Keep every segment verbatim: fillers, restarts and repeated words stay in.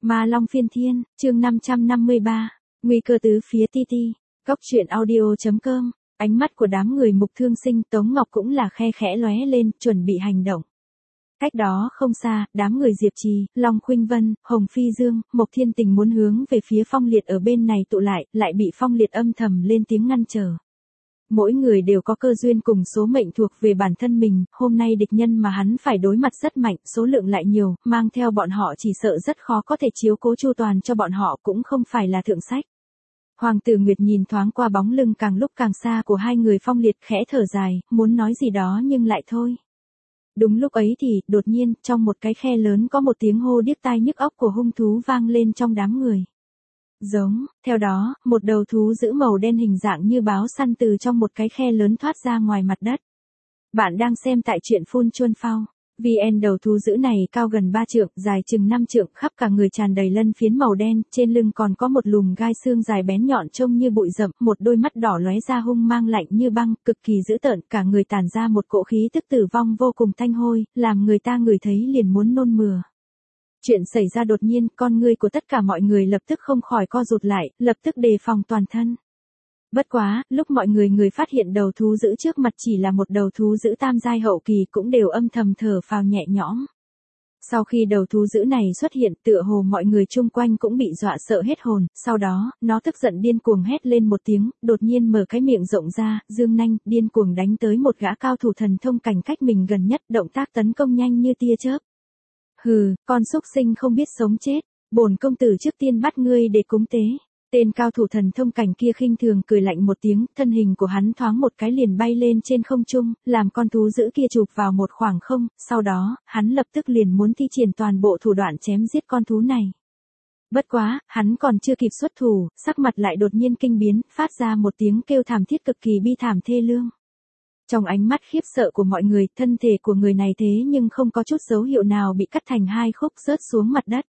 Ma Long Phiên Thiên, chương năm trăm năm mươi ba, nguy cơ tứ phía ti ti, góc truyện audio chấm com, ánh mắt của đám người Mục Thương Sinh, Tống Ngọc cũng là khe khẽ lóe lên, chuẩn bị hành động. Cách đó không xa, đám người Diệp Trì, Long Khuynh Vân, Hồng Phi Dương, Mộc Thiên Tình muốn hướng về phía Phong Liệt ở bên này tụ lại, lại bị Phong Liệt âm thầm lên tiếng ngăn trở. Mỗi người đều có cơ duyên cùng số mệnh thuộc về bản thân mình, hôm nay địch nhân mà hắn phải đối mặt rất mạnh, số lượng lại nhiều, mang theo bọn họ chỉ sợ rất khó có thể chiếu cố chu toàn cho bọn họ, cũng không phải là thượng sách. Hoàng tử Nguyệt nhìn thoáng qua bóng lưng càng lúc càng xa của hai người Phong Liệt, khẽ thở dài, muốn nói gì đó nhưng lại thôi. Đúng lúc ấy thì, đột nhiên, trong một cái khe lớn có một tiếng hô điếc tai nhức óc của hung thú vang lên trong đám người. Giống, theo đó, một đầu thú dữ màu đen hình dạng như báo săn từ trong một cái khe lớn thoát ra ngoài mặt đất. Bạn đang xem tại truyện Phun Chuân Phao. vê en đầu thú dữ này cao gần ba trượng, dài chừng năm trượng, khắp cả người tràn đầy lân phiến màu đen, trên lưng còn có một lùm gai xương dài bén nhọn trông như bụi rậm, một đôi mắt đỏ lóe ra hung mang lạnh như băng, cực kỳ dữ tợn, cả người tản ra một cỗ khí tức tử vong vô cùng tanh hôi, làm người ta ngửi thấy liền muốn nôn mửa. Chuyện xảy ra đột nhiên, con ngươi của tất cả mọi người lập tức không khỏi co rụt lại, lập tức đề phòng toàn thân. Bất quá, lúc mọi người người phát hiện đầu thú dữ trước mặt chỉ là một đầu thú dữ tam giai hậu kỳ cũng đều âm thầm thở phào nhẹ nhõm. Sau khi đầu thú dữ này xuất hiện, tựa hồ mọi người chung quanh cũng bị dọa sợ hết hồn, sau đó, nó tức giận điên cuồng hét lên một tiếng, đột nhiên mở cái miệng rộng ra, dương nanh, điên cuồng đánh tới một gã cao thủ thần thông cảnh cách mình gần nhất, động tác tấn công nhanh như tia chớp. Hừ, con xúc sinh không biết sống chết, bổn công tử trước tiên bắt ngươi để cúng tế. Tên cao thủ thần thông cảnh kia khinh thường cười lạnh một tiếng, thân hình của hắn thoáng một cái liền bay lên trên không trung, làm con thú dữ kia chụp vào một khoảng không, sau đó, hắn lập tức liền muốn thi triển toàn bộ thủ đoạn chém giết con thú này. Bất quá, hắn còn chưa kịp xuất thủ, sắc mặt lại đột nhiên kinh biến, phát ra một tiếng kêu thảm thiết cực kỳ bi thảm thê lương. Trong ánh mắt khiếp sợ của mọi người, thân thể của người này thế nhưng không có chút dấu hiệu nào bị cắt thành hai khúc rớt xuống mặt đất.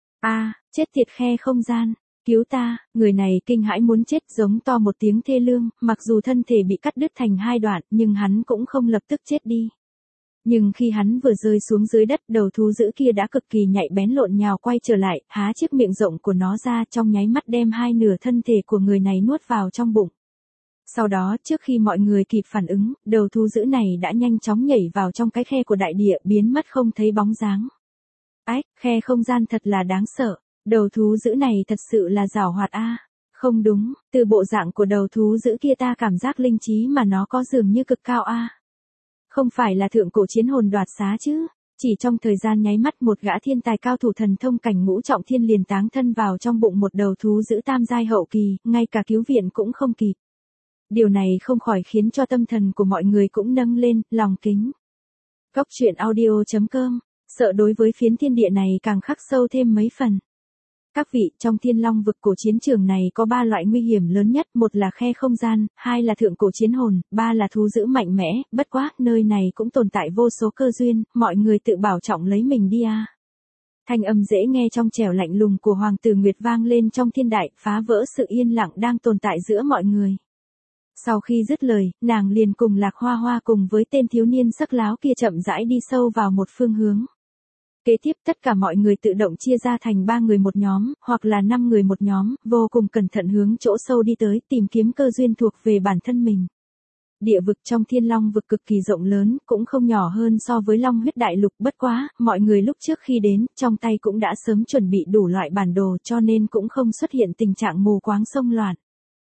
A, chết tiệt khe không gian, cứu ta, người này kinh hãi muốn chết, giống to một tiếng thê lương, mặc dù thân thể bị cắt đứt thành hai đoạn, nhưng hắn cũng không lập tức chết đi. Nhưng khi hắn vừa rơi xuống dưới đất, đầu thú dữ kia đã cực kỳ nhạy bén lộn nhào quay trở lại, há chiếc miệng rộng của nó ra, trong nháy mắt đem hai nửa thân thể của người này nuốt vào trong bụng. Sau đó, trước khi mọi người kịp phản ứng, đầu thú dữ này đã nhanh chóng nhảy vào trong cái khe của đại địa, biến mất không thấy bóng dáng. Ách, khe không gian thật là đáng sợ, đầu thú dữ này thật sự là giảo hoạt a. Không đúng, từ bộ dạng của đầu thú dữ kia ta cảm giác linh trí mà nó có dường như cực cao a. Không phải là thượng cổ chiến hồn đoạt xá chứ? Chỉ trong thời gian nháy mắt, một gã thiên tài cao thủ thần thông cảnh ngũ trọng thiên liền táng thân vào trong bụng một đầu thú dữ tam giai hậu kỳ, ngay cả cứu viện cũng không kịp. Điều này không khỏi khiến cho tâm thần của mọi người cũng nâng lên, lòng kính. Góc truyện audio chấm com, sợ đối với phiến thiên địa này càng khắc sâu thêm mấy phần. Các vị, trong Thiên Long vực cổ chiến trường này có ba loại nguy hiểm lớn nhất, một là khe không gian, hai là thượng cổ chiến hồn, ba là thú dữ mạnh mẽ, bất quá, nơi này cũng tồn tại vô số cơ duyên, mọi người tự bảo trọng lấy mình đi a. Thanh âm dễ nghe trong trẻo lạnh lùng của Hoàng tử Nguyệt vang lên trong thiên đại, phá vỡ sự yên lặng đang tồn tại giữa mọi người. Sau khi dứt lời, nàng liền cùng Lạc Hoa Hoa cùng với tên thiếu niên sắc láo kia chậm rãi đi sâu vào một phương hướng. Kế tiếp tất cả mọi người tự động chia ra thành ba người một nhóm, hoặc là năm người một nhóm, vô cùng cẩn thận hướng chỗ sâu đi tới, tìm kiếm cơ duyên thuộc về bản thân mình. Địa vực trong Thiên Long vực cực kỳ rộng lớn, cũng không nhỏ hơn so với Long huyết đại lục, bất quá, mọi người lúc trước khi đến, trong tay cũng đã sớm chuẩn bị đủ loại bản đồ cho nên cũng không xuất hiện tình trạng mù quáng xông loạn.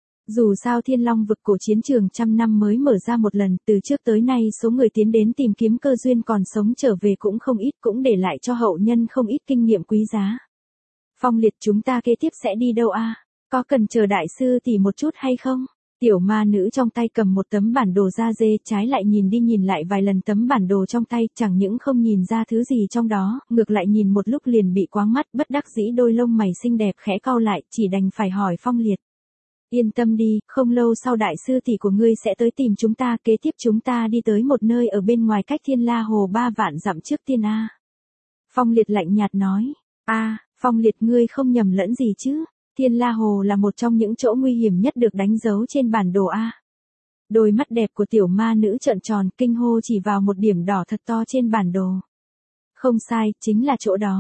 Dù sao Thiên Long vực cổ chiến trường trăm năm mới mở ra một lần, từ trước tới nay số người tiến đến tìm kiếm cơ duyên còn sống trở về cũng không ít, cũng để lại cho hậu nhân không ít kinh nghiệm quý giá. Phong Liệt, chúng ta kế tiếp sẽ đi đâu a? Có cần chờ đại sư tỉ một chút hay không? Tiểu ma nữ trong tay cầm một tấm bản đồ da dê, trái lại nhìn đi nhìn lại vài lần tấm bản đồ trong tay, chẳng những không nhìn ra thứ gì trong đó, ngược lại nhìn một lúc liền bị quáng mắt, bất đắc dĩ đôi lông mày xinh đẹp khẽ cau lại, chỉ đành phải hỏi Phong Liệt. Yên tâm đi, không lâu sau đại sư tỷ của ngươi sẽ tới tìm chúng ta, kế tiếp chúng ta đi tới một nơi ở bên ngoài cách Thiên La Hồ ba vạn dặm trước tiên a. Phong Liệt lạnh nhạt nói, a, Phong Liệt ngươi không nhầm lẫn gì chứ, Thiên La Hồ là một trong những chỗ nguy hiểm nhất được đánh dấu trên bản đồ a. Đôi mắt đẹp của tiểu ma nữ trợn tròn, kinh hô chỉ vào một điểm đỏ thật to trên bản đồ. Không sai, chính là chỗ đó.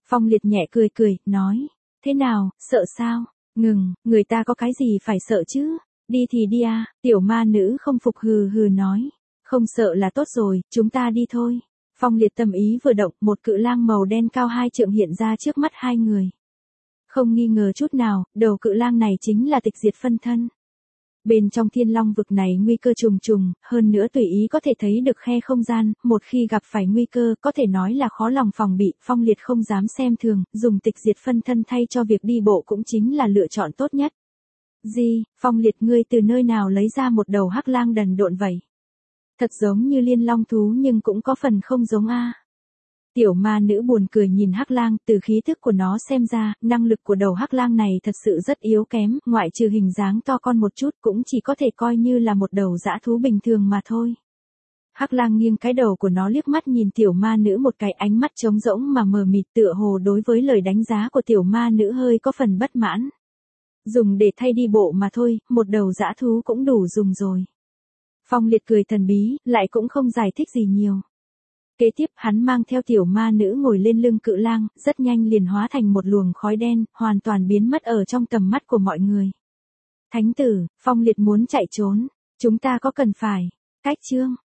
Phong Liệt nhẹ cười cười, nói, thế nào, sợ sao? Ngừng, người ta có cái gì phải sợ chứ? Đi thì đi à, tiểu ma nữ không phục hừ hừ nói. Không sợ là tốt rồi, chúng ta đi thôi. Phong Liệt tâm ý vừa động, một cự lang màu đen cao hai trượng hiện ra trước mắt hai người. Không nghi ngờ chút nào, đầu cự lang này chính là Tịch Diệt phân thân. Bên trong Thiên Long vực này nguy cơ trùng trùng, hơn nữa tùy ý có thể thấy được khe không gian, một khi gặp phải nguy cơ có thể nói là khó lòng phòng bị, Phong Liệt không dám xem thường, dùng Tịch Diệt phân thân thay cho việc đi bộ cũng chính là lựa chọn tốt nhất. Gì, Phong Liệt ngươi từ nơi nào lấy ra một đầu hắc lang đần độn vậy? Thật giống như liên long thú nhưng cũng có phần không giống a. Tiểu ma nữ buồn cười nhìn hắc lang, từ khí thức của nó xem ra, năng lực của đầu hắc lang này thật sự rất yếu kém, ngoại trừ hình dáng to con một chút cũng chỉ có thể coi như là một đầu dã thú bình thường mà thôi. Hắc lang nghiêng cái đầu của nó liếc mắt nhìn tiểu ma nữ một cái, ánh mắt trống rỗng mà mờ mịt, tựa hồ đối với lời đánh giá của tiểu ma nữ hơi có phần bất mãn. Dùng để thay đi bộ mà thôi, một đầu dã thú cũng đủ dùng rồi. Phong Liệt cười thần bí, lại cũng không giải thích gì nhiều. Kế tiếp hắn mang theo tiểu ma nữ ngồi lên lưng cự lang, rất nhanh liền hóa thành một luồng khói đen, hoàn toàn biến mất ở trong tầm mắt của mọi người. Thánh tử, Phong Liệt muốn chạy trốn, chúng ta có cần phải cách chương